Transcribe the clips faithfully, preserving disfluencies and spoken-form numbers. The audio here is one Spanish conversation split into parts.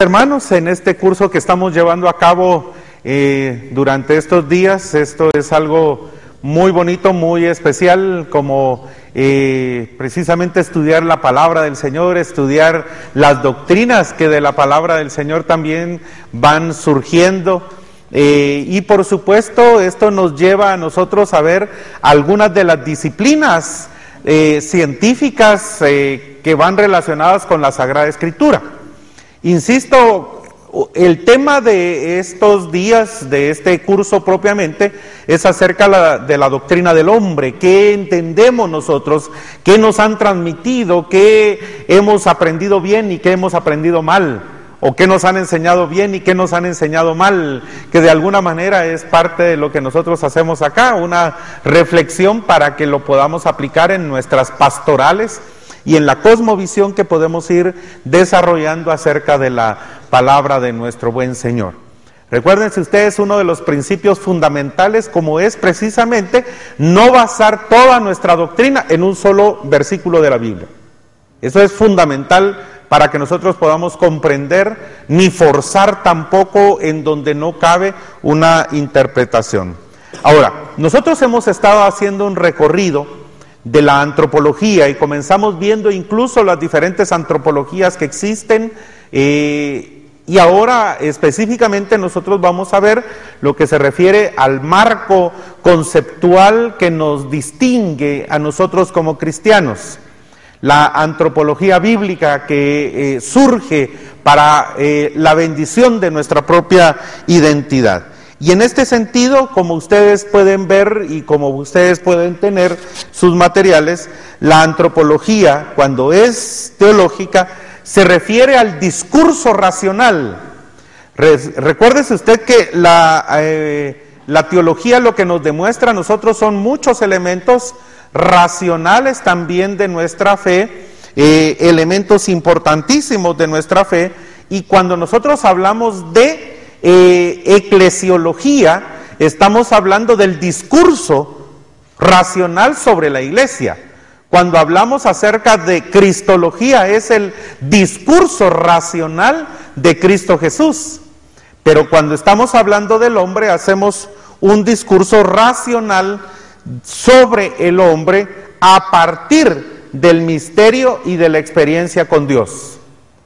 Hermanos, en este curso que estamos llevando a cabo eh, durante estos días, esto es algo muy bonito, muy especial, como eh, precisamente estudiar la palabra del Señor, estudiar las doctrinas que de la palabra del Señor también van surgiendo. Eh, y por supuesto esto nos lleva a nosotros a ver algunas de las disciplinas eh, científicas eh, que van relacionadas con la Sagrada Escritura. Insisto, el tema de estos días, de este curso propiamente, es acerca la, de la doctrina del hombre. ¿Qué entendemos nosotros? ¿Qué nos han transmitido? ¿Qué hemos aprendido bien y qué hemos aprendido mal? ¿O qué nos han enseñado bien y qué nos han enseñado mal? Que de alguna manera es parte de lo que nosotros hacemos acá, una reflexión para que lo podamos aplicar en nuestras pastorales y en la cosmovisión que podemos ir desarrollando acerca de la palabra de nuestro buen Señor. Recuérdense ustedes, uno de los principios fundamentales, como es precisamente no basar toda nuestra doctrina en un solo versículo de la Biblia. Eso es fundamental para que nosotros podamos comprender, ni forzar tampoco en donde no cabe una interpretación. Ahora, nosotros hemos estado haciendo un recorrido de la antropología y comenzamos viendo incluso las diferentes antropologías que existen, eh, y ahora específicamente nosotros vamos a ver lo que se refiere al marco conceptual que nos distingue a nosotros como cristianos. La antropología bíblica que eh, surge para eh, la bendición de nuestra propia identidad. Y en este sentido, como ustedes pueden ver y como ustedes pueden tener sus materiales, la antropología, cuando es teológica, se refiere al discurso racional. Re- recuérdese usted que la, eh, la teología lo que nos demuestra a nosotros son muchos elementos racionales también de nuestra fe, eh, elementos importantísimos de nuestra fe, y cuando nosotros hablamos de Eh, eclesiología, estamos hablando del discurso racional sobre la iglesia. Cuando hablamos acerca de cristología, es el discurso racional de Cristo Jesús. Pero cuando estamos hablando del hombre, hacemos un discurso racional sobre el hombre a partir del misterio y de la experiencia con Dios,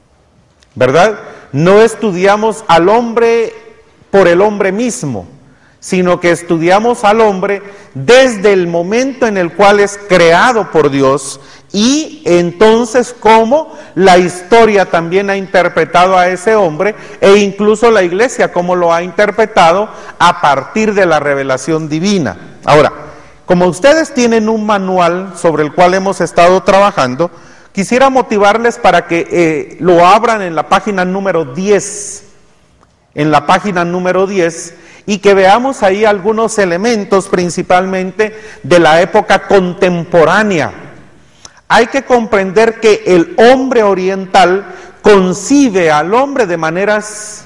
¿verdad? No estudiamos al hombre por el hombre mismo, sino que estudiamos al hombre desde el momento en el cual es creado por Dios, y entonces cómo la historia también ha interpretado a ese hombre, e incluso la iglesia cómo lo ha interpretado a partir de la revelación divina. Ahora, como ustedes tienen un manual sobre el cual hemos estado trabajando, quisiera motivarles para que eh, lo abran en la página número diez, en la página número diez, y que veamos ahí algunos elementos principalmente de la época contemporánea. Hay que comprender que el hombre oriental concibe al hombre de maneras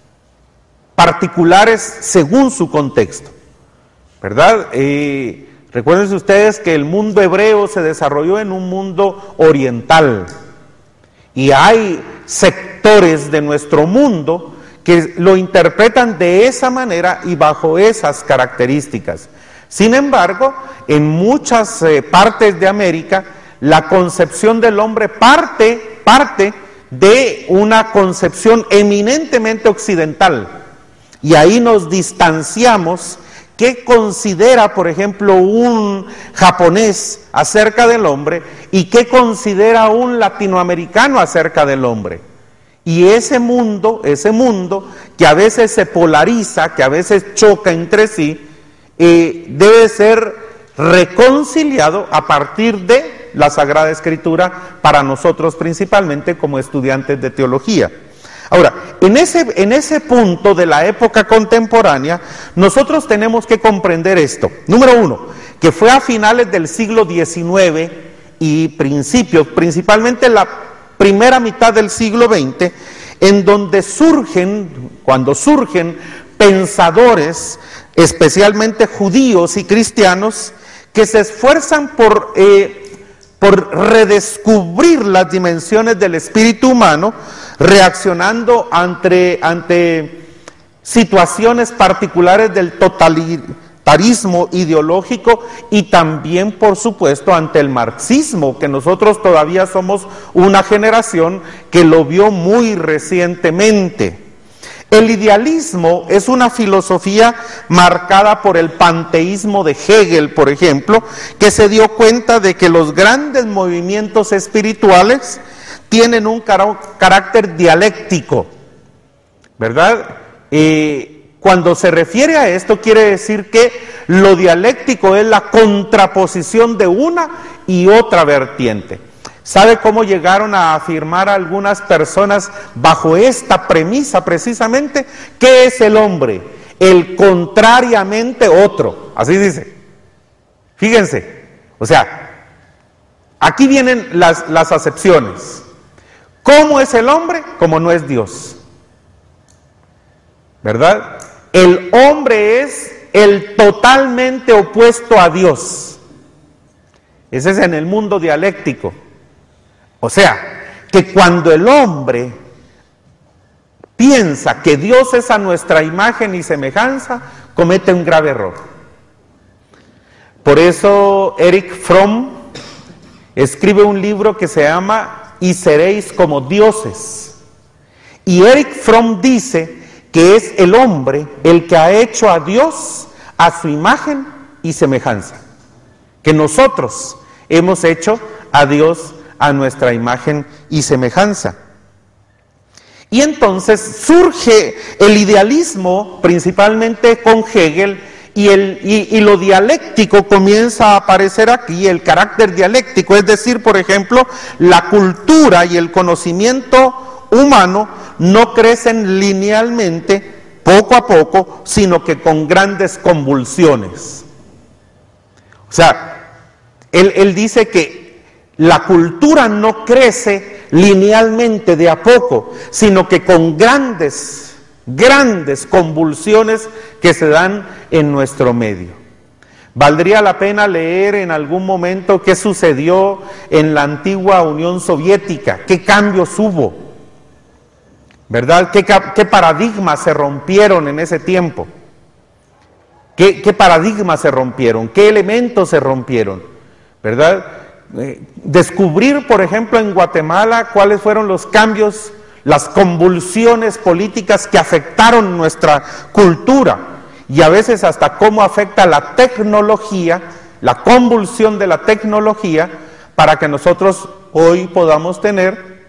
particulares según su contexto, ¿verdad? Eh, Recuerden ustedes que el mundo hebreo se desarrolló en un mundo oriental, y hay sectores de nuestro mundo que lo interpretan de esa manera y bajo esas características. Sin embargo, en muchas eh, partes de América, la concepción del hombre parte, parte de una concepción eminentemente occidental, y ahí nos distanciamos. ¿Qué considera, por ejemplo, un japonés acerca del hombre y qué considera un latinoamericano acerca del hombre? Y ese mundo, ese mundo que a veces se polariza, que a veces choca entre sí, eh, debe ser reconciliado a partir de la Sagrada Escritura para nosotros principalmente como estudiantes de teología. Ahora, en ese, en ese punto de la época contemporánea, nosotros tenemos que comprender esto. Número uno, que fue a finales del siglo diecinueve y principios, principalmente la primera mitad del siglo veinte, en donde surgen, cuando surgen pensadores, especialmente judíos y cristianos, que se esfuerzan por, eh, por redescubrir las dimensiones del espíritu humano, reaccionando ante, ante situaciones particulares del totalitarismo ideológico y también, por supuesto, ante el marxismo, que nosotros todavía somos una generación que lo vio muy recientemente. El idealismo es una filosofía marcada por el panteísmo de Hegel, por ejemplo, que se dio cuenta de que los grandes movimientos espirituales tienen un carácter dialéctico, ¿verdad? Eh, cuando se refiere a esto, quiere decir que lo dialéctico es la contraposición de una y otra vertiente. ¿Sabe cómo llegaron a afirmar algunas personas bajo esta premisa precisamente? ¿Qué es el hombre? El contrariamente otro, así dice. Fíjense, o sea, aquí vienen las, las acepciones. ¿Cómo es el hombre? Como no es Dios, ¿verdad? El hombre es el totalmente opuesto a Dios. Ese es en el mundo dialéctico. O sea, que cuando el hombre piensa que Dios es a nuestra imagen y semejanza, comete un grave error. Por eso Erich Fromm escribe un libro que se llama Y seréis como dioses. Y Erich Fromm dice que es el hombre el que ha hecho a Dios a su imagen y semejanza. Que nosotros hemos hecho a Dios a nuestra imagen y semejanza. Y entonces surge el idealismo, principalmente con Hegel, y, el, y, y lo dialéctico comienza a aparecer aquí, el carácter dialéctico, es decir, por ejemplo, la cultura y el conocimiento humano no crecen linealmente, poco a poco, sino que con grandes convulsiones. O sea, él, él dice que la cultura no crece linealmente de a poco, sino que con grandes, grandes convulsiones que se dan en nuestro medio. Valdría la pena leer en algún momento qué sucedió en la antigua Unión Soviética, qué cambios hubo, ¿verdad? ¿Qué, qué paradigmas se rompieron en ese tiempo? ¿Qué, qué paradigmas se rompieron? ¿Qué elementos se rompieron? ¿Verdad? Eh, descubrir, por ejemplo, en Guatemala cuáles fueron los cambios, las convulsiones políticas que afectaron nuestra cultura y a veces hasta cómo afecta la tecnología, la convulsión de la tecnología, para que nosotros hoy podamos tener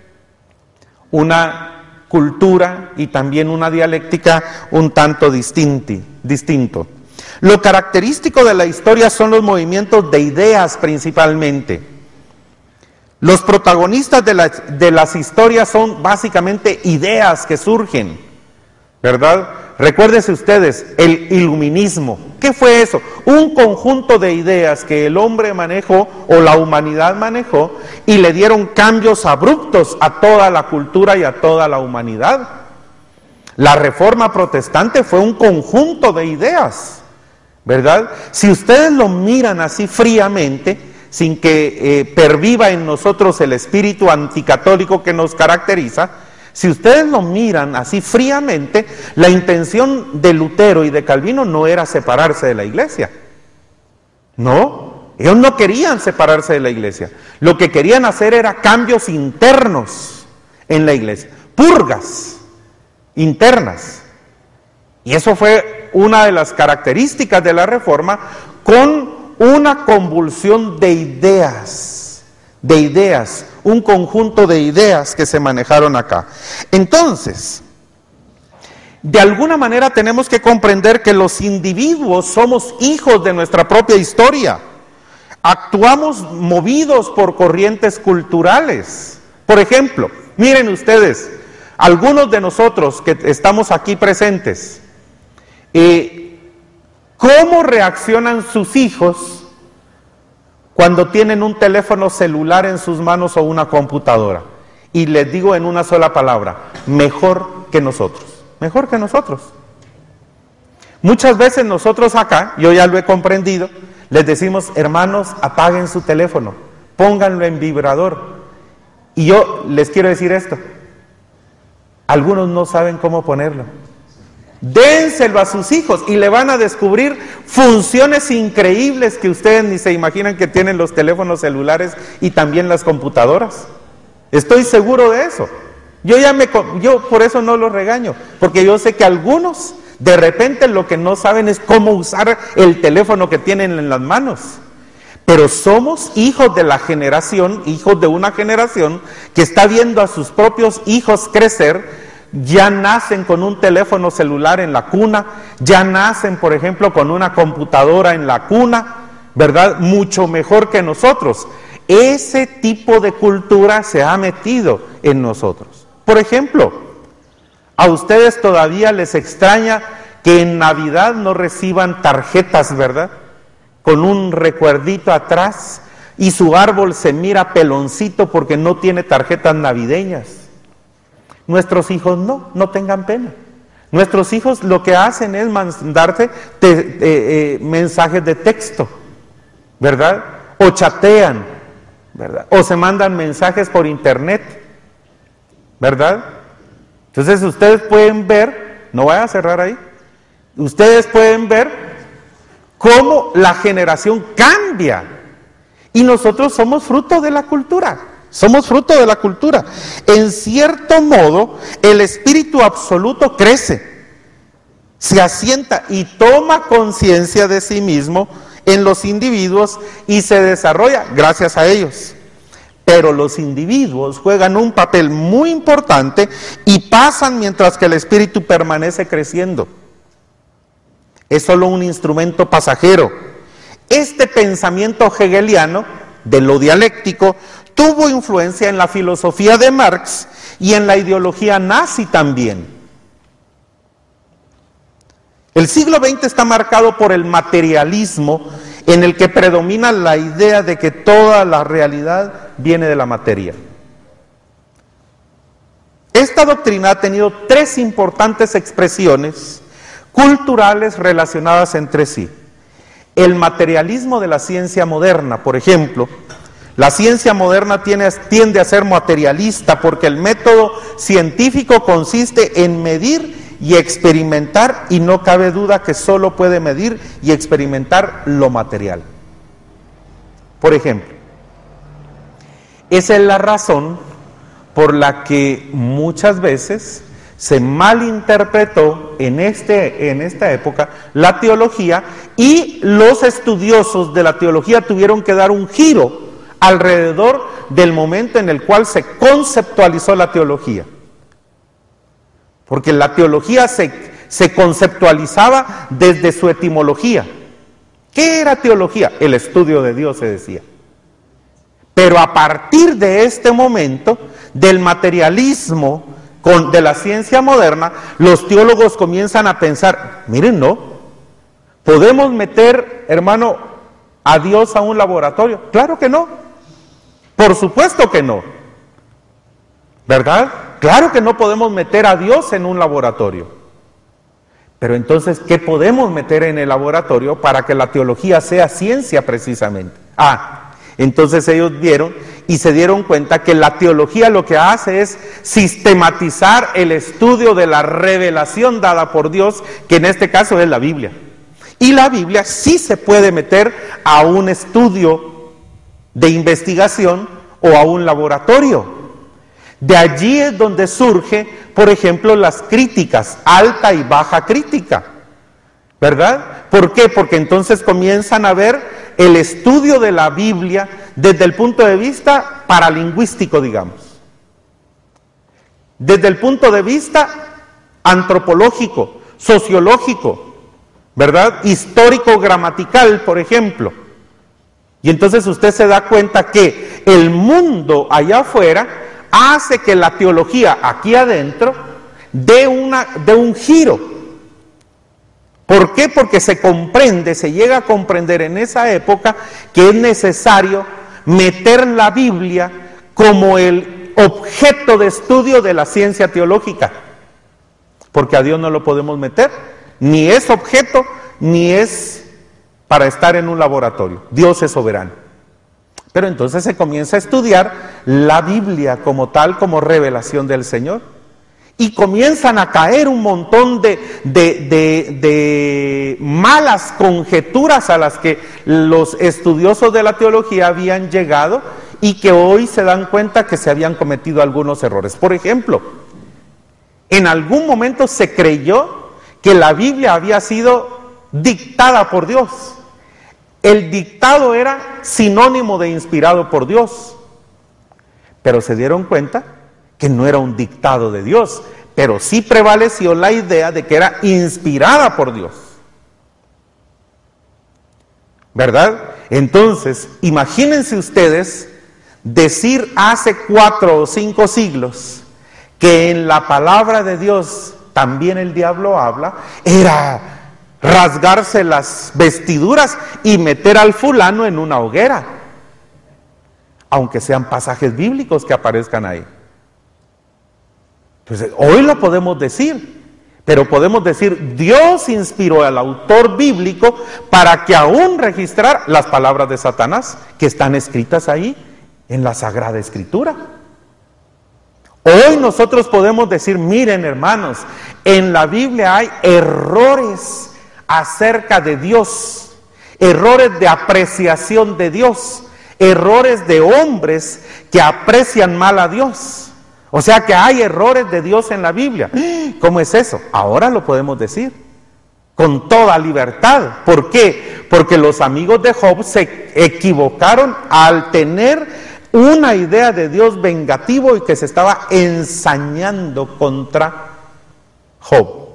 una cultura y también una dialéctica un tanto distinti, distinto. Lo característico de la historia son los movimientos de ideas principalmente. Los protagonistas de, la, de las historias son básicamente ideas que surgen, ¿verdad? Recuérdense ustedes, el iluminismo. ¿Qué fue eso? Un conjunto de ideas que el hombre manejó o la humanidad manejó y le dieron cambios abruptos a toda la cultura y a toda la humanidad. La Reforma Protestante fue un conjunto de ideas, ¿verdad? Si ustedes lo miran así fríamente, sin que eh, perviva en nosotros el espíritu anticatólico que nos caracteriza, si ustedes lo miran así fríamente, la intención de Lutero y de Calvino no era separarse de la iglesia. No, ellos no querían separarse de la iglesia. Lo que querían hacer era cambios internos en la iglesia, purgas internas. Y eso fue una de las características de la Reforma, con una convulsión de ideas, de ideas, un conjunto de ideas que se manejaron acá. Entonces, de alguna manera tenemos que comprender que los individuos somos hijos de nuestra propia historia. Actuamos movidos por corrientes culturales. Por ejemplo, miren ustedes, algunos de nosotros que estamos aquí presentes, eh, ¿cómo reaccionan sus hijos cuando tienen un teléfono celular en sus manos o una computadora? Y les digo en una sola palabra, mejor que nosotros, mejor que nosotros. Muchas veces nosotros acá, yo ya lo he comprendido, les decimos, hermanos, apaguen su teléfono, pónganlo en vibrador. Y yo les quiero decir esto, algunos no saben cómo ponerlo. Dénselo a sus hijos y le van a descubrir funciones increíbles que ustedes ni se imaginan que tienen los teléfonos celulares y también las computadoras. Estoy seguro de eso. Yo ya me, yo por eso no los regaño, porque yo sé que algunos de repente lo que no saben es cómo usar el teléfono que tienen en las manos. Pero somos hijos de la generación, hijos de una generación que está viendo a sus propios hijos crecer. Ya nacen con un teléfono celular en la cuna, ya nacen, por ejemplo, con una computadora en la cuna, ¿verdad? Mucho mejor que nosotros. Ese tipo de cultura se ha metido en nosotros. Por ejemplo, a ustedes todavía les extraña que en Navidad no reciban tarjetas, ¿verdad? Con un recuerdito atrás y su árbol se mira peloncito porque no tiene tarjetas navideñas. Nuestros hijos no, no tengan pena. Nuestros hijos lo que hacen es mandarte te, eh, eh, mensajes de texto, ¿verdad? O chatean, ¿verdad? O se mandan mensajes por internet, ¿verdad? Entonces ustedes pueden ver, no voy a cerrar ahí, ustedes pueden ver cómo la generación cambia y nosotros somos fruto de la cultura. Somos fruto de la cultura. En cierto modo, el espíritu absoluto crece, se asienta y toma conciencia de sí mismo en los individuos y se desarrolla gracias a ellos. Pero los individuos juegan un papel muy importante y pasan mientras que el espíritu permanece creciendo. Es solo un instrumento pasajero. Este pensamiento hegeliano de lo dialéctico tuvo influencia en la filosofía de Marx y en la ideología nazi también. El siglo veinte está marcado por el materialismo, en el que predomina la idea de que toda la realidad viene de la materia. Esta doctrina ha tenido tres importantes expresiones culturales relacionadas entre sí. El materialismo de la ciencia moderna, por ejemplo. La ciencia moderna tiene, tiende a ser materialista porque el método científico consiste en medir y experimentar, y no cabe duda que solo puede medir y experimentar lo material. Por ejemplo, esa es la razón por la que muchas veces se malinterpretó en, este, en esta época la teología, y los estudiosos de la teología tuvieron que dar un giro alrededor del momento en el cual se conceptualizó la teología. Porque la teología se, se conceptualizaba desde su etimología. ¿Qué era teología? El estudio de Dios, se decía. Pero a partir de este momento, del materialismo con, de la ciencia moderna, los teólogos comienzan a pensar, miren, no, ¿podemos meter, hermano, a Dios a un laboratorio? Claro que no. Por supuesto que no, ¿verdad? Claro que no podemos meter a Dios en un laboratorio. Pero entonces, ¿qué podemos meter en el laboratorio para que la teología sea ciencia precisamente? Ah, entonces ellos vieron y se dieron cuenta que la teología lo que hace es sistematizar el estudio de la revelación dada por Dios, que en este caso es la Biblia. Y la Biblia sí se puede meter a un estudio de investigación o a un laboratorio. De allí es donde surge, por ejemplo, las críticas, alta y baja crítica, ¿verdad? ¿Por qué? Porque entonces comienzan a ver el estudio de la Biblia desde el punto de vista paralingüístico, digamos, desde el punto de vista antropológico, sociológico, ¿verdad? Histórico, gramatical, por ejemplo. Y entonces usted se da cuenta que el mundo allá afuera hace que la teología aquí adentro dé, una, dé un giro. ¿Por qué? Porque se comprende, se llega a comprender en esa época que es necesario meter la Biblia como el objeto de estudio de la ciencia teológica. Porque a Dios no lo podemos meter, ni es objeto, ni es para estar en un laboratorio. Dios es soberano. Pero entonces se comienza a estudiar la Biblia como tal, como revelación del Señor. Y comienzan a caer un montón de, de, de, de malas conjeturas a las que los estudiosos de la teología habían llegado y que hoy se dan cuenta que se habían cometido algunos errores. Por ejemplo, en algún momento se creyó que la Biblia había sido dictada por Dios. El dictado era sinónimo de inspirado por Dios. Pero se dieron cuenta que no era un dictado de Dios, pero sí prevaleció la idea de que era inspirada por Dios. ¿Verdad? Entonces, imagínense ustedes decir hace cuatro o cinco siglos que en la palabra de Dios también el diablo habla, era rasgarse las vestiduras y meter al fulano en una hoguera, aunque sean pasajes bíblicos que aparezcan ahí. Entonces, hoy lo podemos decir, pero podemos decir, Dios inspiró al autor bíblico para que aún registrar las palabras de Satanás que están escritas ahí en la Sagrada Escritura. Hoy nosotros podemos decir, miren hermanos, en la Biblia hay errores acerca de Dios, errores de apreciación de Dios, errores de hombres que aprecian mal a Dios. O sea que hay errores de Dios en la Biblia. ¿Cómo es eso? Ahora lo podemos decir con toda libertad. ¿Por qué? Porque los amigos de Job se equivocaron al tener una idea de Dios vengativo y que se estaba ensañando contra Job.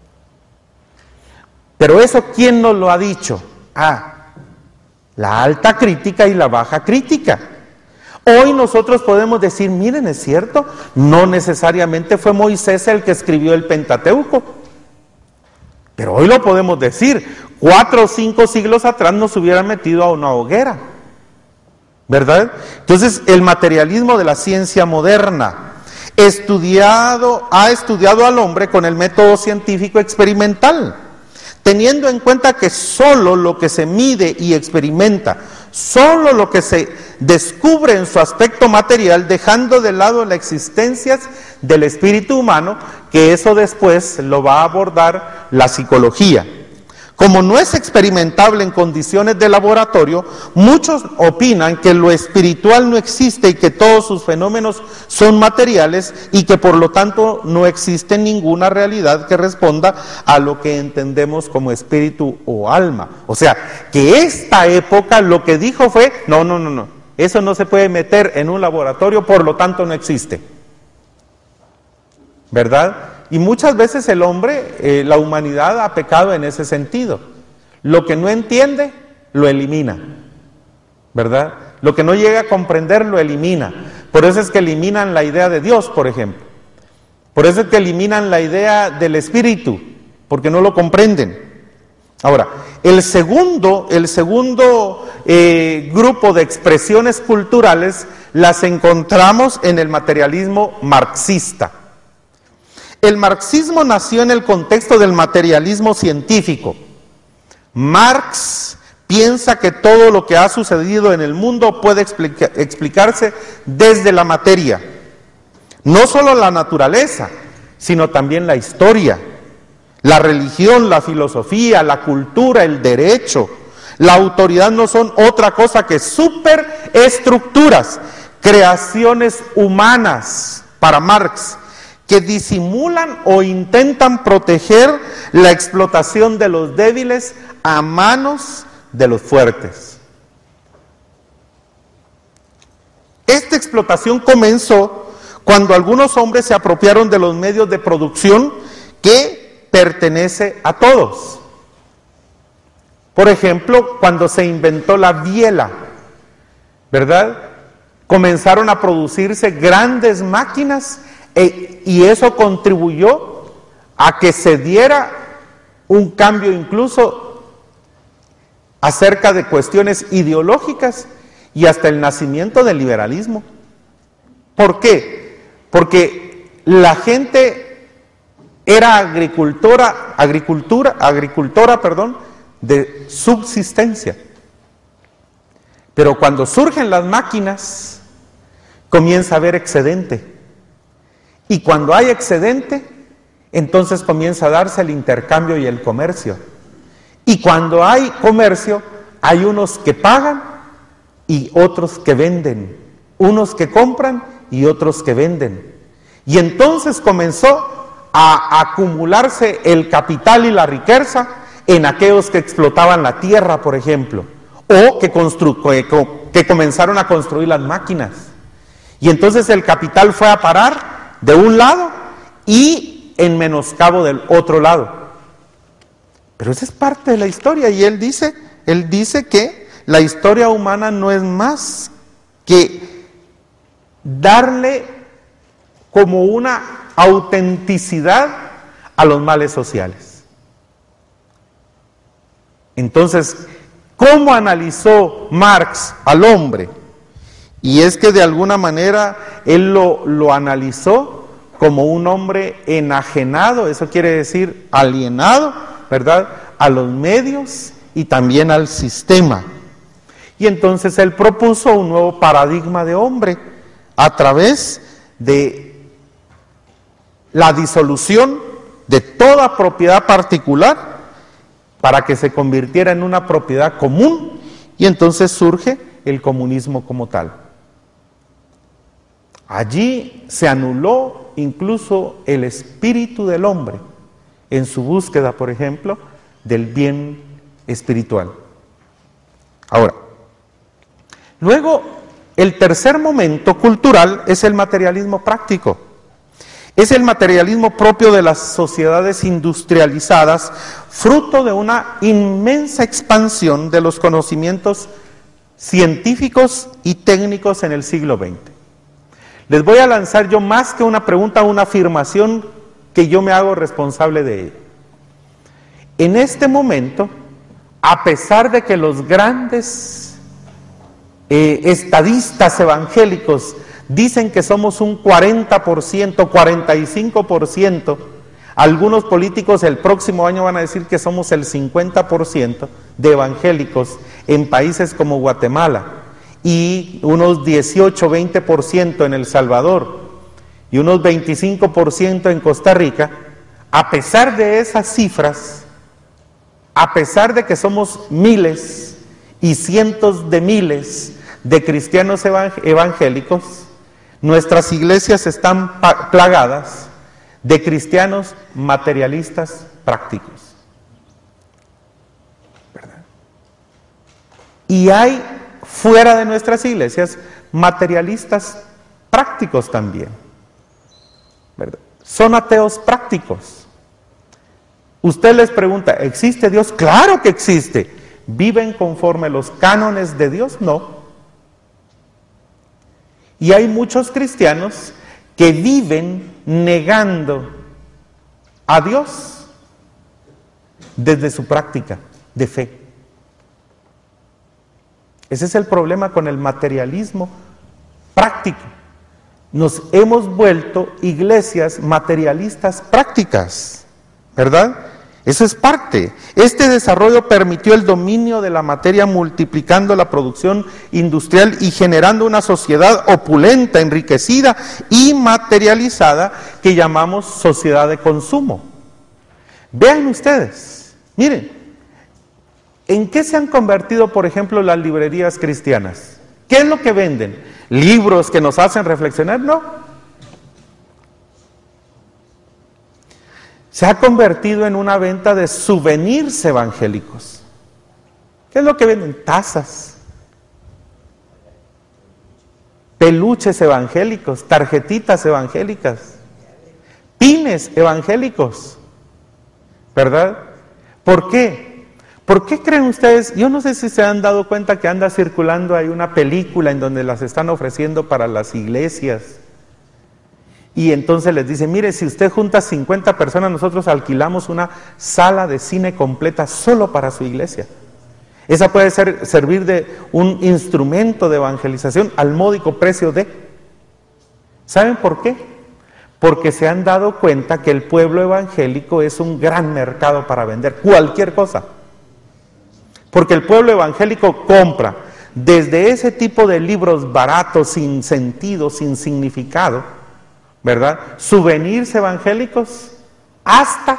Pero eso, ¿quién nos lo ha dicho? Ah, la alta crítica y la baja crítica. Hoy nosotros podemos decir, miren, es cierto, no necesariamente fue Moisés el que escribió el Pentateuco. Pero hoy lo podemos decir, cuatro o cinco siglos atrás nos hubieran metido a una hoguera. ¿Verdad? Entonces, el materialismo de la ciencia moderna estudiado, ha estudiado al hombre con el método científico experimental, teniendo en cuenta que solo lo que se mide y experimenta, solo lo que se descubre en su aspecto material, dejando de lado la existencia del espíritu humano, que eso después lo va a abordar la psicología. Como no es experimentable en condiciones de laboratorio, muchos opinan que lo espiritual no existe y que todos sus fenómenos son materiales y que por lo tanto no existe ninguna realidad que responda a lo que entendemos como espíritu o alma. O sea, que esta época lo que dijo fue, no, no, no, no, eso no se puede meter en un laboratorio, por lo tanto no existe. ¿Verdad? Y muchas veces el hombre, eh, la humanidad ha pecado en ese sentido. Lo que no entiende, lo elimina, ¿verdad? Lo que no llega a comprender, lo elimina. Por eso es que eliminan la idea de Dios, por ejemplo. Por eso es que eliminan la idea del Espíritu, porque no lo comprenden. Ahora, el segundo, el segundo eh, grupo de expresiones culturales las encontramos en el materialismo marxista. El marxismo nació en el contexto del materialismo científico. Marx piensa que todo lo que ha sucedido en el mundo puede explica, explicarse desde la materia. No solo la naturaleza, sino también la historia, la religión, la filosofía, la cultura, el derecho. La autoridad no son otra cosa que superestructuras, creaciones humanas para Marx, que disimulan o intentan proteger la explotación de los débiles a manos de los fuertes. Esta explotación comenzó cuando algunos hombres se apropiaron de los medios de producción que pertenece a todos. Por ejemplo, cuando se inventó la biela, ¿verdad? Comenzaron a producirse grandes máquinas e, y eso contribuyó a que se diera un cambio incluso acerca de cuestiones ideológicas y hasta el nacimiento del liberalismo. ¿Por qué? Porque la gente era agricultora, agricultura, agricultora, perdón, de subsistencia. Pero cuando surgen las máquinas, comienza a haber excedente. Y cuando hay excedente, entonces comienza a darse el intercambio y el comercio. Y cuando hay comercio, hay unos que pagan y otros que venden. Unos que compran y otros que venden. Y entonces comenzó a acumularse el capital y la riqueza en aquellos que explotaban la tierra, por ejemplo, o que, constru que, que comenzaron a construir las máquinas. Y entonces el capital fue a parar de un lado y en menoscabo del otro lado. Pero esa es parte de la historia, y él dice, él dice que la historia humana no es más que darle como una autenticidad a los males sociales. Entonces, ¿cómo analizó Marx al hombre? Y es que de alguna manera él lo, lo analizó como un hombre enajenado, eso quiere decir alienado, ¿verdad?, a los medios y también al sistema. Y entonces él propuso un nuevo paradigma de hombre a través de la disolución de toda propiedad particular para que se convirtiera en una propiedad común, y entonces surge el comunismo como tal. Allí se anuló incluso el espíritu del hombre en su búsqueda, por ejemplo, del bien espiritual. Ahora, luego, el tercer momento cultural es el materialismo práctico. Es el materialismo propio de las sociedades industrializadas, fruto de una inmensa expansión de los conocimientos científicos y técnicos en el siglo veinte. Les voy a lanzar yo más que una pregunta, una afirmación que yo me hago responsable de ella. En este momento, a pesar de que los grandes eh, estadistas evangélicos dicen que somos un cuarenta por ciento, cuarenta y cinco por ciento, algunos políticos el próximo año van a decir que somos el cincuenta por ciento de evangélicos en países como Guatemala, y unos dieciocho, veinte por ciento en El Salvador, y unos veinticinco por ciento en Costa Rica. A pesar de esas cifras, a pesar de que somos miles y cientos de miles de cristianos evangélicos, nuestras iglesias están plagadas de cristianos materialistas prácticos, ¿verdad? Y hay fuera de nuestras iglesias materialistas prácticos también, ¿verdad? Son ateos prácticos. Usted les pregunta, ¿existe Dios? Claro que existe. ¿Viven conforme los cánones de Dios? No. Y hay muchos cristianos que viven negando a Dios desde su práctica de fe. Ese es el problema con el materialismo práctico. Nos hemos vuelto iglesias materialistas prácticas, ¿verdad? Eso es parte. Este desarrollo permitió el dominio de la materia, multiplicando la producción industrial y generando una sociedad opulenta, enriquecida y materializada que llamamos sociedad de consumo. Vean ustedes, miren, ¿en qué se han convertido, por ejemplo, las librerías cristianas? ¿Qué es lo que venden? ¿Libros que nos hacen reflexionar? No. Se ha convertido en una venta de souvenirs evangélicos. ¿Qué es lo que venden? Tazas, peluches evangélicos, tarjetitas evangélicas, pines evangélicos, ¿verdad? ¿Por qué? ¿Por qué creen ustedes? Yo no sé si se han dado cuenta que anda circulando ahí una película en donde las están ofreciendo para las iglesias. Y entonces les dicen, mire, si usted junta cincuenta personas, nosotros alquilamos una sala de cine completa solo para su iglesia. Esa puede ser, servir de un instrumento de evangelización al módico precio de... ¿Saben por qué? Porque se han dado cuenta que el pueblo evangélico es un gran mercado para vender cualquier cosa. Porque el pueblo evangélico compra desde ese tipo de libros baratos, sin sentido, sin significado, ¿verdad? Souvenirs evangélicos, hasta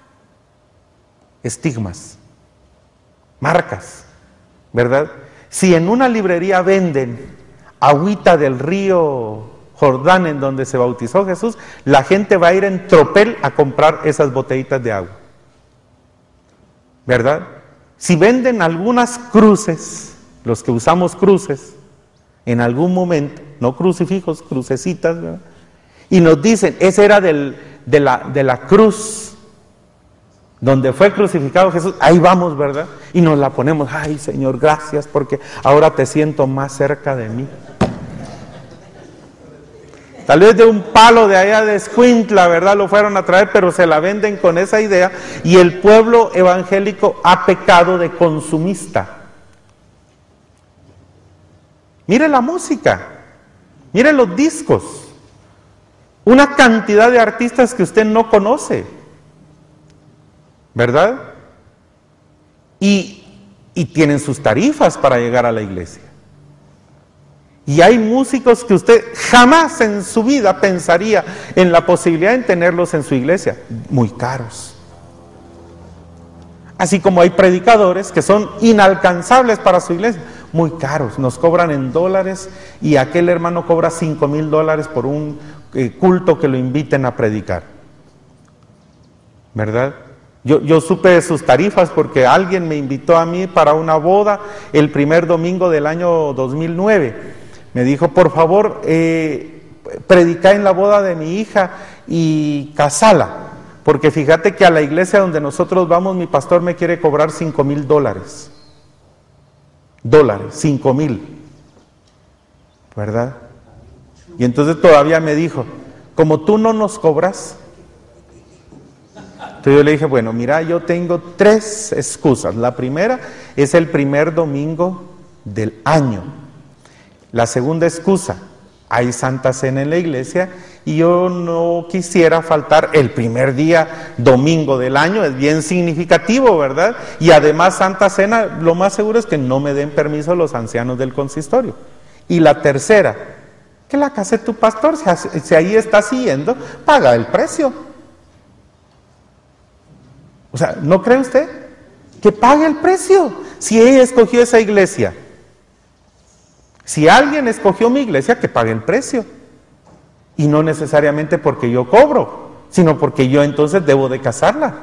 estigmas, marcas, ¿verdad? Si en una librería venden agüita del río Jordán en donde se bautizó Jesús, la gente va a ir en tropel a comprar esas botellitas de agua, ¿verdad? Si venden algunas cruces, los que usamos cruces, en algún momento, no crucifijos, crucecitas, ¿verdad? Y nos dicen, ese era del, de, la, de la cruz, donde fue crucificado Jesús, ahí vamos, ¿verdad? Y nos la ponemos, ay Señor, gracias, porque ahora te siento más cerca de mí. Tal vez de un palo de allá de Escuintla, ¿verdad? Lo fueron a traer, pero se la venden con esa idea, y el pueblo evangélico ha pecado de consumista. Mire la música, mire los discos, una cantidad de artistas que usted no conoce, ¿verdad? Y, y tienen sus tarifas para llegar a la iglesia. Y hay músicos que usted jamás en su vida pensaría en la posibilidad de tenerlos en su iglesia, muy caros. Así como hay predicadores que son inalcanzables para su iglesia, muy caros, nos cobran en dólares, y aquel hermano cobra cinco mil dólares por un eh, culto que lo inviten a predicar, ¿verdad? Yo, yo supe de sus tarifas porque alguien me invitó a mí para una boda el primer domingo del año dos mil nueve. Me dijo, por favor, eh, predica en la boda de mi hija y casala, porque fíjate que a la iglesia donde nosotros vamos, mi pastor me quiere cobrar cinco mil dólares. Dólares, cinco mil, ¿verdad? Y entonces todavía me dijo, como tú no nos cobras. Entonces yo le dije, bueno, mira, yo tengo tres excusas. La primera es el primer domingo del año. La segunda excusa, hay Santa Cena en la iglesia y yo no quisiera faltar el primer día domingo del año, es bien significativo, ¿verdad? Y además Santa Cena, lo más seguro es que no me den permiso los ancianos del consistorio. Y la tercera, que la casa de tu pastor, si, si ahí está siguiendo, paga el precio. O sea, ¿no cree usted? Que pague el precio, si ella escogió esa iglesia. Si alguien escogió mi iglesia, que pague el precio. Y no necesariamente porque yo cobro, sino porque yo entonces debo de casarla,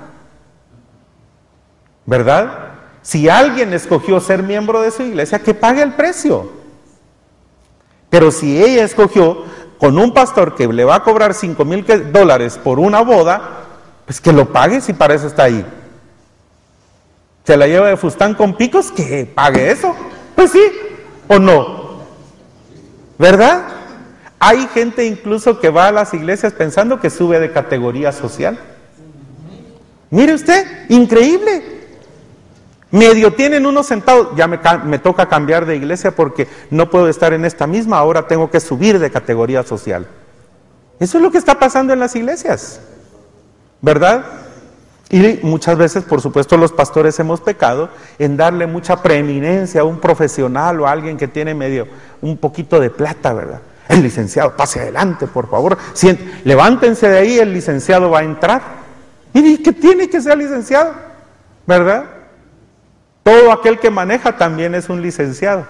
¿verdad? Si alguien escogió ser miembro de su iglesia, que pague el precio. Pero si ella escogió con un pastor que le va a cobrar cinco mil dólares por una boda, pues que lo pague si para eso está ahí. Se la lleva de fustán con picos, que pague eso. Pues sí, o no, ¿verdad? Hay gente incluso que va a las iglesias pensando que sube de categoría social. Mire usted, increíble. Medio tienen unos centavos, ya me, me toca cambiar de iglesia porque no puedo estar en esta misma, ahora tengo que subir de categoría social. Eso es lo que está pasando en las iglesias, ¿verdad? Y muchas veces, por supuesto, los pastores hemos pecado en darle mucha preeminencia a un profesional o a alguien que tiene medio, un poquito de plata, ¿verdad? El licenciado, pase adelante, por favor. Siente, levántense de ahí, el licenciado va a entrar. ¿Y qué tiene que ser licenciado? ¿Verdad? Todo aquel que maneja también es un licenciado.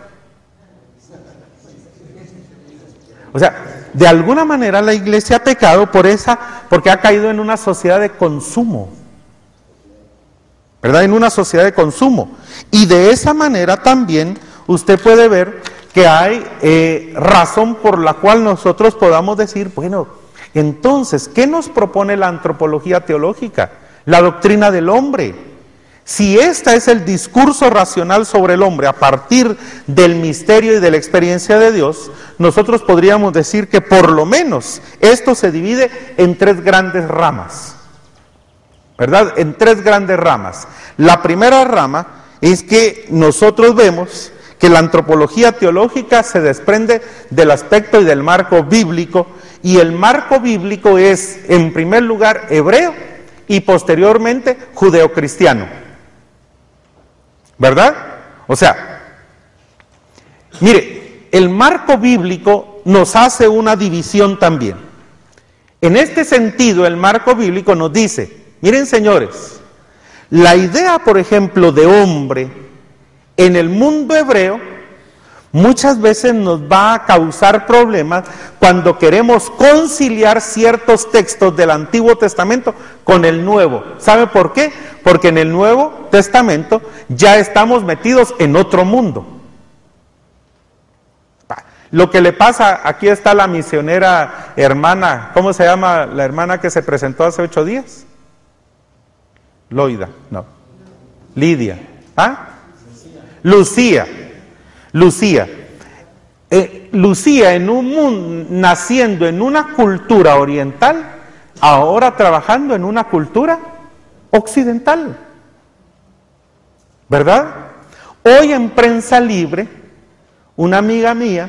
O sea, de alguna manera la iglesia ha pecado por esa, porque ha caído en una sociedad de consumo, ¿verdad? En una sociedad de consumo. Y de esa manera también usted puede ver que hay eh, razón por la cual nosotros podamos decir, bueno, entonces, ¿qué nos propone la antropología teológica? La doctrina del hombre. Si este es el discurso racional sobre el hombre a partir del misterio y de la experiencia de Dios, nosotros podríamos decir que por lo menos esto se divide en tres grandes ramas, ¿verdad? En tres grandes ramas. La primera rama es que nosotros vemos que la antropología teológica se desprende del aspecto y del marco bíblico, y el marco bíblico es, en primer lugar, hebreo y posteriormente judeocristiano, ¿verdad? O sea, Mire, el marco bíblico nos hace una división también. En este sentido, el marco bíblico nos dice, miren señores, la idea, por ejemplo, de hombre en el mundo hebreo muchas veces nos va a causar problemas cuando queremos conciliar ciertos textos del Antiguo Testamento con el Nuevo. ¿Sabe por qué? Porque en el Nuevo Testamento ya estamos metidos en otro mundo. Lo que le pasa, aquí está la misionera hermana, ¿cómo se llama la hermana que se presentó hace ocho días? Loida, no. Lidia. ¿Ah? Lucía. Lucía. Eh, Lucía, en un mundo, naciendo en una cultura oriental, ahora trabajando en una cultura occidental. ¿Verdad? Hoy en Prensa Libre, una amiga mía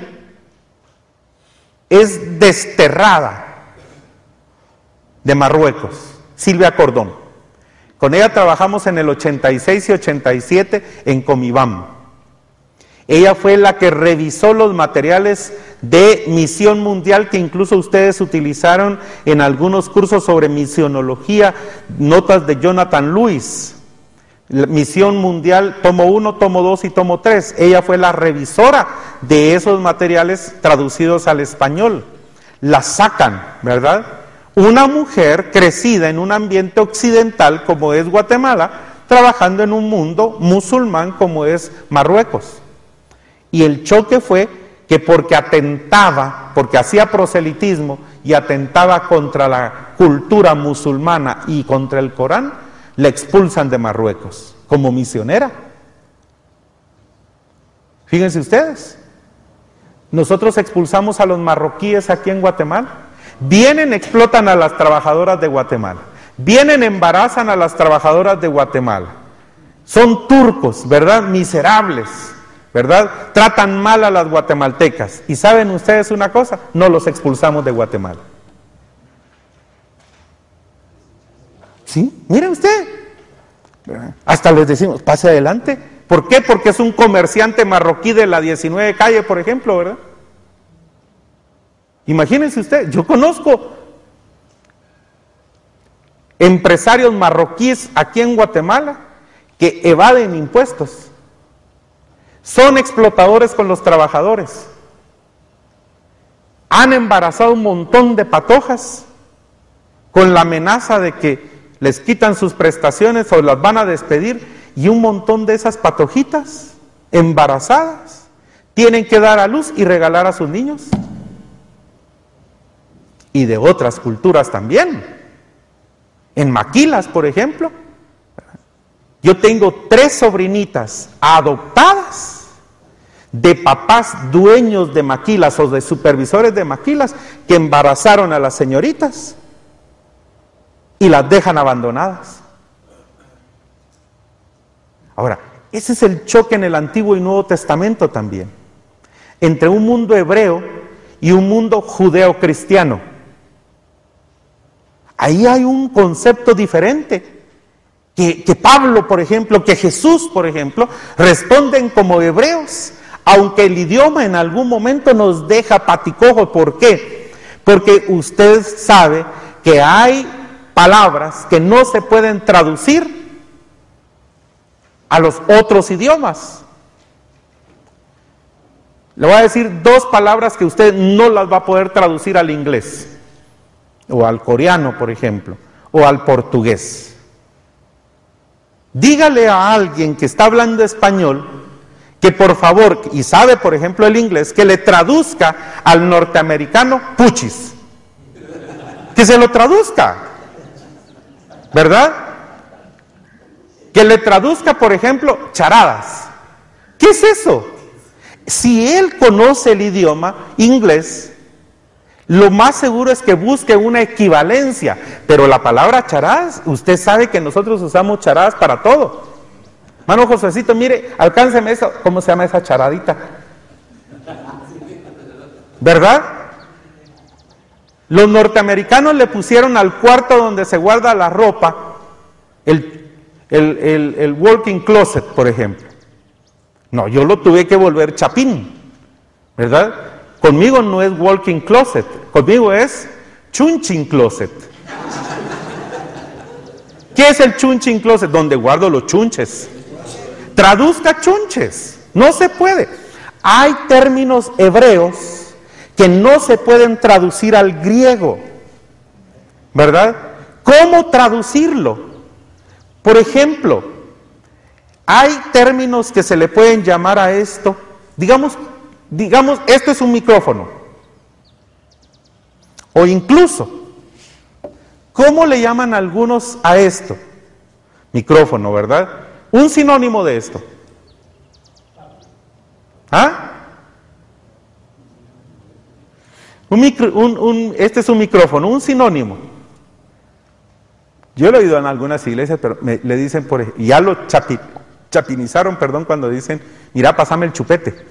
es desterrada de Marruecos, Silvia Cordón. Con ella trabajamos en el ochenta y seis y ochenta y siete en Comibam. Ella fue la que revisó los materiales de Misión Mundial que incluso ustedes utilizaron en algunos cursos sobre misionología, notas de Jonathan Lewis. Misión Mundial, tomo uno, tomo dos y tomo tres. Ella fue la revisora de esos materiales traducidos al español. La sacan, ¿verdad? Una mujer crecida en un ambiente occidental como es Guatemala, trabajando en un mundo musulmán como es Marruecos. Y el choque fue que porque atentaba, porque hacía proselitismo y atentaba contra la cultura musulmana y contra el Corán, la expulsan de Marruecos como misionera. Fíjense ustedes, nosotros expulsamos a los marroquíes aquí en Guatemala. Vienen, explotan a las trabajadoras de Guatemala. Vienen, embarazan a las trabajadoras de Guatemala. Son turcos, ¿verdad? Miserables, ¿verdad? Tratan mal a las guatemaltecas. ¿Y saben ustedes una cosa? No los expulsamos de Guatemala. ¿Sí? Mire usted. Hasta les decimos, pase adelante. ¿Por qué? Porque es un comerciante marroquí de la diecinueve calle, por ejemplo, ¿verdad? Imagínense usted, yo conozco empresarios marroquíes aquí en Guatemala que evaden impuestos. Son explotadores con los trabajadores. Han embarazado un montón de patojas con la amenaza de que les quitan sus prestaciones o las van a despedir, y un montón de esas patojitas embarazadas tienen que dar a luz y regalar a sus niños. Y de otras culturas también. En Maquilas, por ejemplo, yo tengo tres sobrinitas adoptadas de papás dueños de maquilas o de supervisores de maquilas que embarazaron a las señoritas y las dejan abandonadas. Ahora, ese es el choque en el Antiguo y Nuevo Testamento también, entre un mundo hebreo y un mundo judeo-cristiano. Ahí hay un concepto diferente, que, que Pablo, por ejemplo, que Jesús, por ejemplo, responden como hebreos, aunque el idioma en algún momento nos deja paticojo. ¿Por qué? Porque usted sabe que hay palabras que no se pueden traducir a los otros idiomas. Le voy a decir dos palabras que usted no las va a poder traducir al inglés, o al coreano, por ejemplo, o al portugués. Dígale a alguien que está hablando español que por favor, y sabe por ejemplo el inglés, que le traduzca al norteamericano puchis. Que se lo traduzca, ¿verdad? Que le traduzca, por ejemplo, charadas. ¿Qué es eso? Si él conoce el idioma inglés, lo más seguro es que busque una equivalencia, pero la palabra charadas, usted sabe que nosotros usamos charadas para todo. Mano Josuecito, mire, alcánceme eso, ¿cómo se llama esa charadita? ¿Verdad? Los norteamericanos le pusieron al cuarto donde se guarda la ropa el, el, el, el walk-in closet, por ejemplo. No, yo lo tuve que volver chapín. ¿verdad? Conmigo no es walking closet, conmigo es chunching closet. ¿Qué es el chunching closet? Donde guardo los chunches. Traduzca chunches, no se puede. Hay términos hebreos que no se pueden traducir al griego, ¿verdad? ¿Cómo traducirlo? Por ejemplo, hay términos que se le pueden llamar a esto, digamos, digamos, esto es un micrófono, o incluso, ¿cómo le llaman algunos a esto? Micrófono, ¿verdad? Un sinónimo de esto. ¿Ah? Un micro, un, un, este es un micrófono, un sinónimo. Yo lo he oído en algunas iglesias, pero me, le dicen, por ejemplo, y ya lo chapi, chapinizaron, perdón, cuando dicen, mira, pásame el chupete.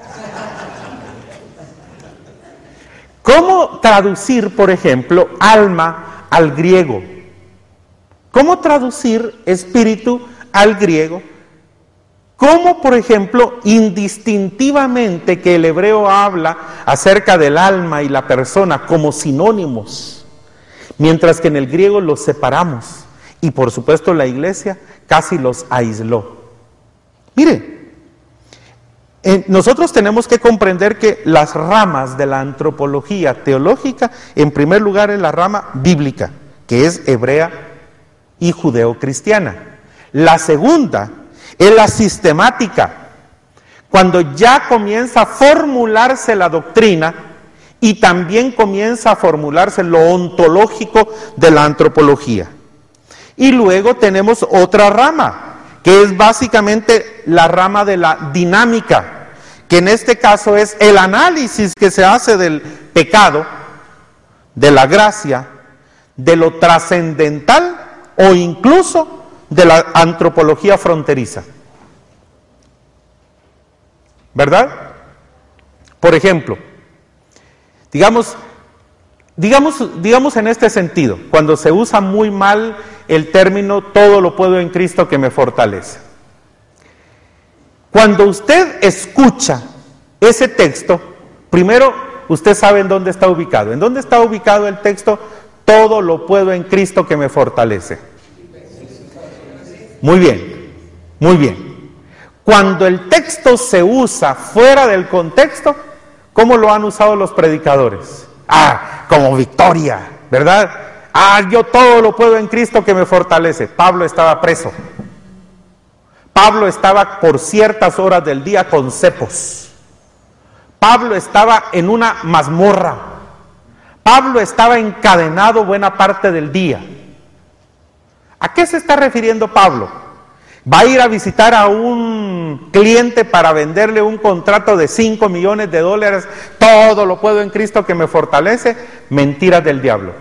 ¿Cómo traducir, por ejemplo, alma al griego? ¿Cómo traducir espíritu al griego? ¿Cómo, por ejemplo, indistintivamente que el hebreo habla acerca del alma y la persona como sinónimos, mientras que en el griego los separamos? Y por supuesto la iglesia casi los aisló. Mire, eh, nosotros tenemos que comprender que las ramas de la antropología teológica, en primer lugar es la rama bíblica, que es hebrea y judeocristiana. La segunda es la sistemática, cuando ya comienza a formularse la doctrina y también comienza a formularse lo ontológico de la antropología. Y luego tenemos otra rama, que es básicamente la rama de la dinámica, que en este caso es el análisis que se hace del pecado, de la gracia, de lo trascendental o incluso de la antropología fronteriza. ¿Verdad? Por ejemplo, digamos, digamos, digamos en este sentido, cuando se usa muy mal el término todo lo puedo en Cristo que me fortalece. Cuando usted escucha ese texto, primero usted sabe en dónde está ubicado. ¿En dónde está ubicado el texto? Todo lo puedo en Cristo que me fortalece. Muy bien, muy bien. Cuando el texto se usa fuera del contexto, ¿cómo lo han usado los predicadores? Ah, como victoria, ¿verdad? Ah, yo todo lo puedo en Cristo que me fortalece. Pablo estaba preso. Pablo estaba por ciertas horas del día con cepos. Pablo estaba en una mazmorra. Pablo estaba encadenado buena parte del día. ¿A qué se está refiriendo Pablo? ¿Va a ir a visitar a un cliente para venderle un contrato de cinco millones de dólares? Todo lo puedo en Cristo que me fortalece. Mentiras del diablo.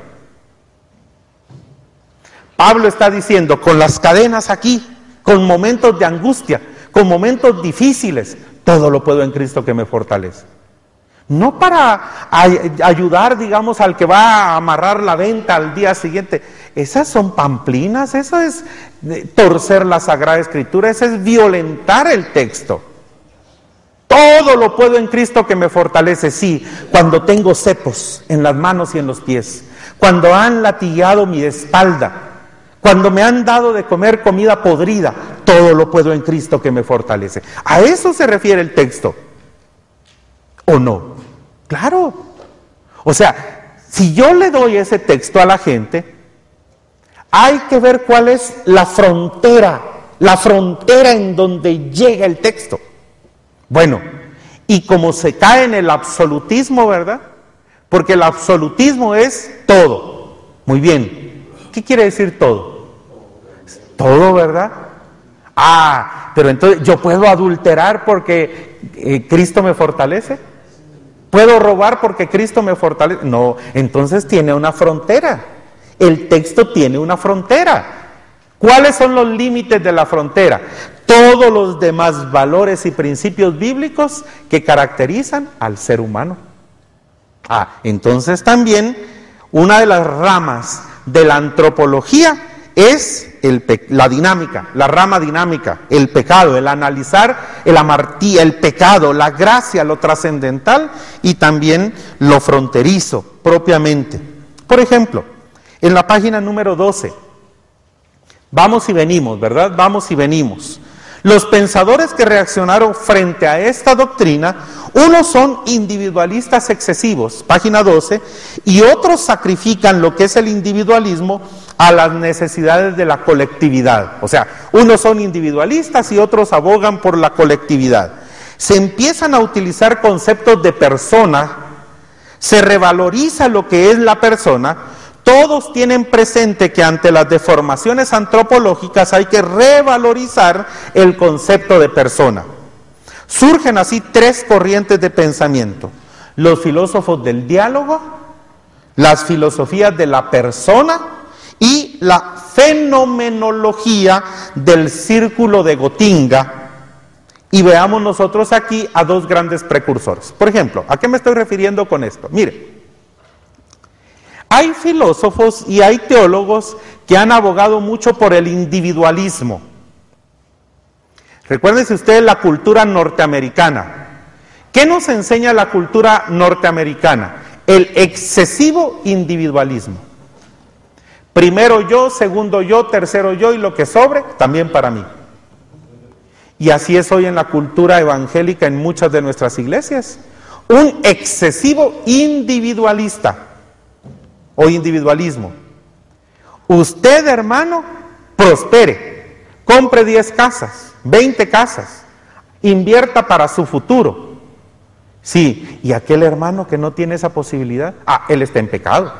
Pablo está diciendo, con las cadenas aquí, con momentos de angustia, con momentos difíciles, todo lo puedo en Cristo que me fortalece. No para ay- ayudar, digamos, al que va a amarrar la venta al día siguiente. Esas son pamplinas, eso es torcer la Sagrada Escritura, eso es violentar el texto. Todo lo puedo en Cristo que me fortalece, sí, cuando tengo cepos en las manos y en los pies, cuando han latillado mi espalda, cuando me han dado de comer comida podrida, todo lo puedo en Cristo que me fortalece. A eso se refiere el texto, ¿o no? Claro. O sea, si yo le doy ese texto a la gente, hay que ver cuál es la frontera, la frontera en donde llega el texto. Bueno, y como se cae en el absolutismo, ¿verdad? Porque el absolutismo es todo. Muy bien. ¿Qué quiere decir todo? Todo, ¿verdad? Ah, pero entonces, ¿yo puedo adulterar porque eh, Cristo me fortalece? ¿Puedo robar porque Cristo me fortalece? No, entonces tiene una frontera. El texto tiene una frontera. ¿Cuáles son los límites de la frontera? Todos los demás valores y principios bíblicos que caracterizan al ser humano. Ah, entonces también una de las ramas de la antropología es el pe- la dinámica, la rama dinámica, el pecado, el analizar el amartía, el pecado, la gracia, lo trascendental y también lo fronterizo propiamente. Por ejemplo, en la página número doce, vamos y venimos, ¿verdad? Vamos y venimos. Los pensadores que reaccionaron frente a esta doctrina, unos son individualistas excesivos, página doce, y otros sacrifican lo que es el individualismo a las necesidades de la colectividad. O sea, unos son individualistas y otros abogan por la colectividad. Se empiezan a utilizar conceptos de persona, se revaloriza lo que es la persona. Todos tienen presente que ante las deformaciones antropológicas hay que revalorizar el concepto de persona. Surgen así tres corrientes de pensamiento: los filósofos del diálogo, las filosofías de la persona y la fenomenología del círculo de Gotinga. Y veamos nosotros aquí a dos grandes precursores. Por ejemplo, ¿a qué me estoy refiriendo con esto? Mire, hay filósofos y hay teólogos que han abogado mucho por el individualismo. Recuérdense ustedes la cultura norteamericana. ¿Qué nos enseña la cultura norteamericana? El excesivo individualismo. Primero yo, segundo yo, tercero yo y lo que sobre, también para mí. Y así es hoy en la cultura evangélica en muchas de nuestras iglesias. Un excesivo individualista o individualismo. Usted, hermano, prospere, compre diez casas, veinte casas, invierta para su futuro. Sí, y aquel hermano que no tiene esa posibilidad, ah, él está en pecado.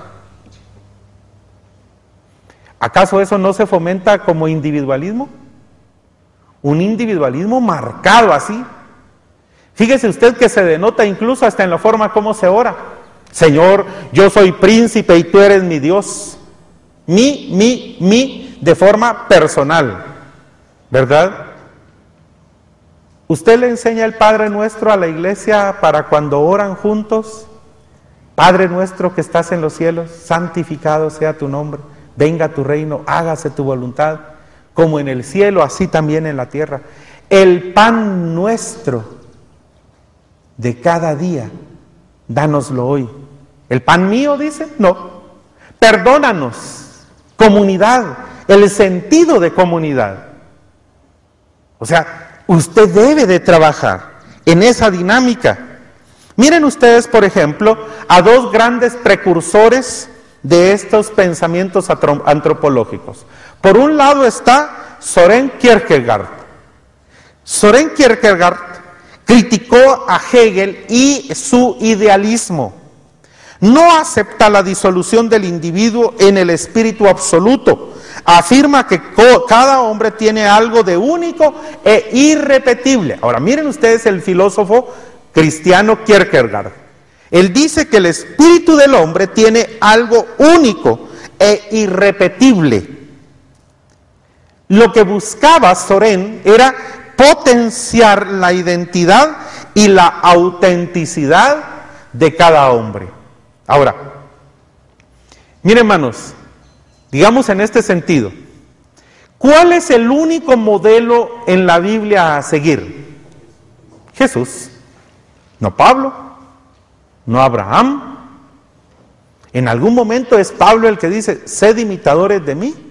¿Acaso eso no se fomenta como individualismo? Un individualismo marcado así. Fíjese usted que se denota incluso hasta en la forma como se ora. Señor, yo soy príncipe y tú eres mi Dios. Mi, mi, mi, de forma personal, ¿verdad? ¿Usted le enseña el Padre Nuestro a la iglesia para cuando oran juntos? Padre nuestro que estás en los cielos, santificado sea tu nombre, venga tu reino, hágase tu voluntad, como en el cielo, así también en la tierra. El pan nuestro de cada día, dánoslo hoy. ¿El pan mío, dice? No. Perdónanos. Comunidad, el sentido de comunidad. O sea, usted debe de trabajar en esa dinámica. Miren ustedes, por ejemplo, a dos grandes precursores de estos pensamientos antropológicos. Por un lado está Søren Kierkegaard. Søren Kierkegaard criticó a Hegel y su idealismo. No acepta la disolución del individuo en el espíritu absoluto. Afirma que cada hombre tiene algo de único e irrepetible. Ahora miren ustedes el filósofo cristiano Kierkegaard. Él dice que el espíritu del hombre tiene algo único e irrepetible. Lo que buscaba Søren era potenciar la identidad y la autenticidad de cada hombre. Ahora, miren hermanos, digamos en este sentido, ¿cuál es el único modelo en la Biblia a seguir? Jesús, no Pablo, no Abraham. En algún momento es Pablo el que dice, sed imitadores de mí,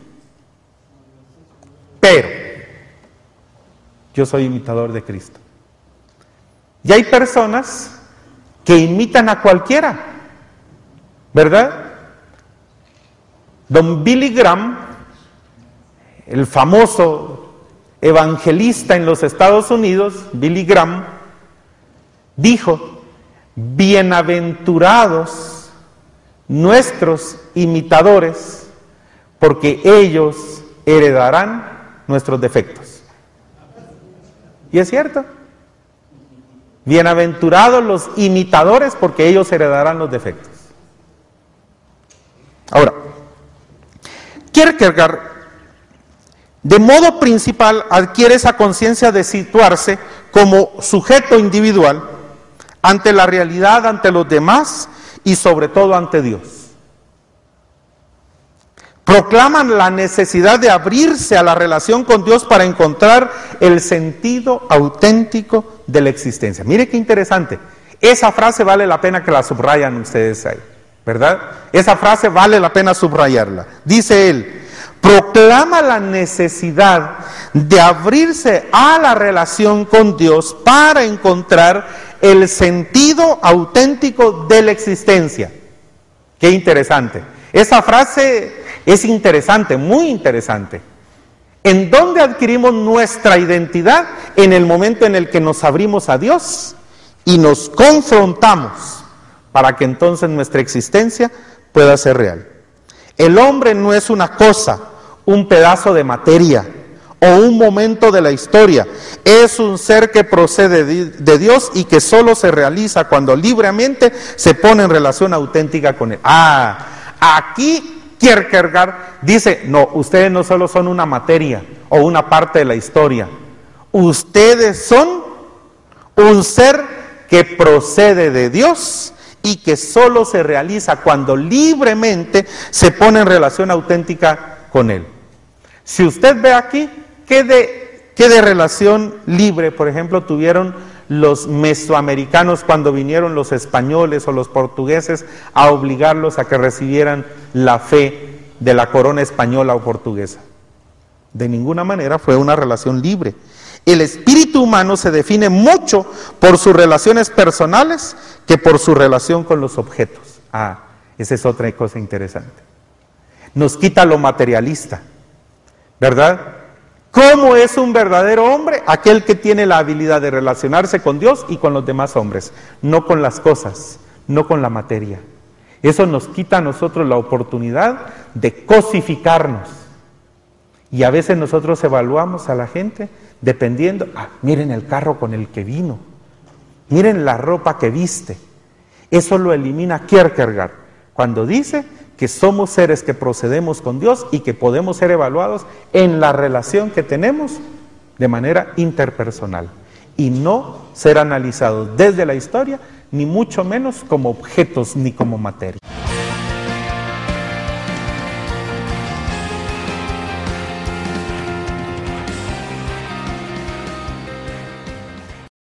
pero yo soy imitador de Cristo. Y hay personas que imitan a cualquiera, ¿verdad? Don Billy Graham, el famoso evangelista en los Estados Unidos, Billy Graham, dijo, bienaventurados nuestros imitadores, porque ellos heredarán nuestros defectos. Y es cierto. Bienaventurados los imitadores, porque ellos heredarán los defectos. Ahora, Kierkegaard, de modo principal, adquiere esa conciencia de situarse como sujeto individual ante la realidad, ante los demás y sobre todo ante Dios. Proclaman la necesidad de abrirse a la relación con Dios para encontrar el sentido auténtico de la existencia. Mire qué interesante. Esa frase vale la pena que la subrayan ustedes ahí, ¿verdad? Esa frase vale la pena subrayarla. Dice él, proclama la necesidad de abrirse a la relación con Dios para encontrar el sentido auténtico de la existencia. Qué interesante. Esa frase es interesante, muy interesante. ¿En dónde adquirimos nuestra identidad? En el momento en el que nos abrimos a Dios y nos confrontamos para que entonces nuestra existencia pueda ser real. El hombre no es una cosa, un pedazo de materia o un momento de la historia. Es un ser que procede de Dios y que solo se realiza cuando libremente se pone en relación auténtica con Él. Ah, aquí Kierkegaard dice, no, ustedes no solo son una materia o una parte de la historia, ustedes son un ser que procede de Dios y que solo se realiza cuando libremente se pone en relación auténtica con Él. Si usted ve aquí, ¿qué de, qué de relación libre, por ejemplo, tuvieron los mesoamericanos cuando vinieron los españoles o los portugueses a obligarlos a que recibieran la fe de la corona española o portuguesa? De ninguna manera fue una relación libre. El espíritu humano se define mucho por sus relaciones personales que por su relación con los objetos. Ah, esa es otra cosa interesante. Nos quita lo materialista, ¿verdad? ¿Cómo es un verdadero hombre? Aquel que tiene la habilidad de relacionarse con Dios y con los demás hombres, no con las cosas, no con la materia. Eso nos quita a nosotros la oportunidad de cosificarnos. Y a veces nosotros evaluamos a la gente dependiendo, ah, miren el carro con el que vino, miren la ropa que viste. Eso lo elimina Kierkegaard cuando dice que somos seres que procedemos con Dios y que podemos ser evaluados en la relación que tenemos de manera interpersonal y no ser analizados desde la historia, ni mucho menos como objetos ni como materia.